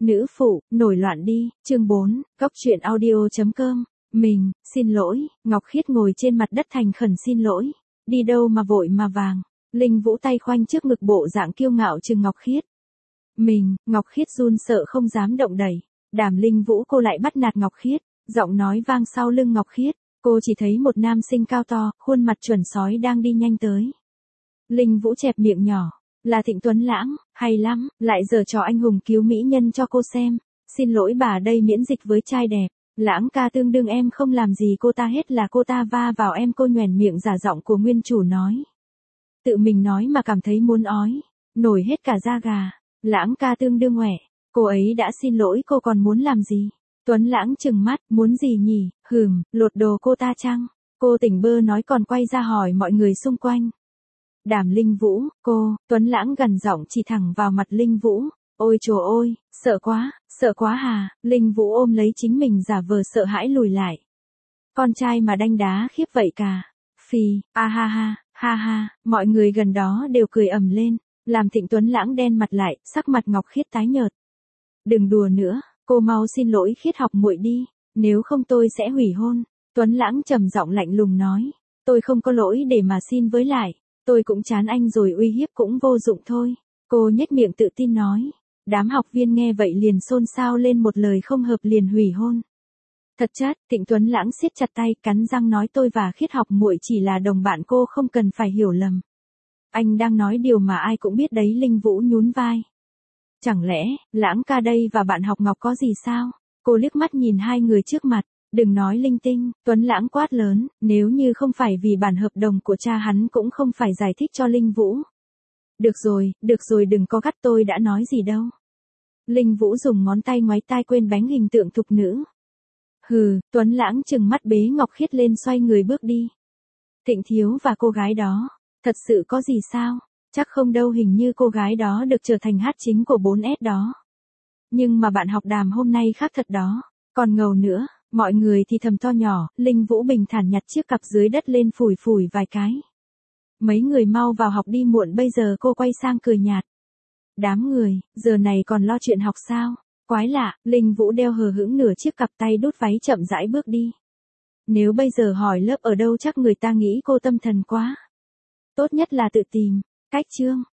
Nữ phụ, nổi loạn đi, chương 4, Góc truyện audio.com. Mình, xin lỗi, Ngọc Khiết ngồi trên mặt đất thành khẩn xin lỗi. Đi đâu mà vội mà vàng. Linh Vũ tay khoanh trước ngực bộ dạng kiêu ngạo chừng Ngọc Khiết. Mình, Ngọc Khiết run sợ không dám động đẩy. Đàm Linh Vũ cô lại bắt nạt Ngọc Khiết, giọng nói vang sau lưng Ngọc Khiết. Cô chỉ thấy một nam sinh cao to, khuôn mặt chuẩn sói đang đi nhanh tới. Linh Vũ chẹp miệng nhỏ. Là Thịnh Tuấn Lãng, hay lắm, lại giở trò anh hùng cứu mỹ nhân cho cô xem. Xin lỗi bà đây miễn dịch với trai đẹp. Lãng ca tương đương em không làm gì cô ta hết là cô ta va vào em. Cô nhoẻn miệng giả giọng của nguyên chủ nói. Tự mình nói mà cảm thấy muốn ói. Nổi hết cả da gà. Lãng ca tương đương ngoẻ. Cô ấy đã xin lỗi cô còn muốn làm gì? Tuấn Lãng trừng mắt, muốn gì nhỉ? Lột đồ cô ta chăng? Cô tỉnh bơ nói còn quay ra hỏi mọi người xung quanh. Đàm Linh Vũ, cô, Tuấn Lãng gần giọng chỉ thẳng vào mặt Linh Vũ. Ôi trời ơi, sợ quá hà. Linh Vũ ôm lấy chính mình giả vờ sợ hãi lùi lại. Con trai mà đanh đá khiếp vậy cả. Phì, ha, mọi người gần đó đều cười ầm lên, làm Thịnh Tuấn Lãng đen mặt lại, sắc mặt Ngọc Khiết tái nhợt. Đừng đùa nữa, cô mau xin lỗi Khiết học muội đi, nếu không tôi sẽ hủy hôn. Tuấn Lãng trầm giọng lạnh lùng nói, tôi không có lỗi để mà xin với lại. Tôi cũng chán anh rồi uy hiếp cũng vô dụng thôi. Cô nhếch miệng tự tin nói. Đám học viên nghe vậy liền xôn xao lên một lời không hợp liền hủy hôn. Thật chất, Thịnh Tuấn Lãng siết chặt tay cắn răng nói tôi và Khiết học muội chỉ là đồng bạn cô không cần phải hiểu lầm. Anh đang nói điều mà ai cũng biết đấy. Linh Vũ nhún vai. Chẳng lẽ, Lãng ca đây và bạn học Ngọc có gì sao? Cô liếc mắt nhìn hai người trước mặt. Đừng nói linh tinh, Tuấn Lãng quát lớn, nếu như không phải vì bản hợp đồng của cha hắn cũng không phải giải thích cho Linh Vũ. Được rồi đừng có gắt tôi đã nói gì đâu. Linh Vũ dùng ngón tay ngoáy tai quên bánh hình tượng thục nữ. Tuấn Lãng trừng mắt bế Ngọc Khiết lên xoay người bước đi. Thịnh Thiếu và cô gái đó, thật sự có gì sao? Chắc không đâu hình như cô gái đó được trở thành hát chính của 4S đó. Nhưng mà bạn học Đàm hôm nay khác thật đó, còn ngầu nữa. Mọi người thì thầm to nhỏ, Linh Vũ bình thản nhặt chiếc cặp dưới đất lên phủi vài cái. Mấy người mau vào học đi muộn bây giờ. Cô quay sang cười nhạt. Đám người, giờ này còn lo chuyện học sao? Quái lạ, Linh Vũ đeo hờ hững nửa chiếc cặp tay đút váy chậm rãi bước đi. Nếu bây giờ hỏi lớp ở đâu chắc người ta nghĩ cô tâm thần quá. Tốt nhất là tự tìm. Cách chương.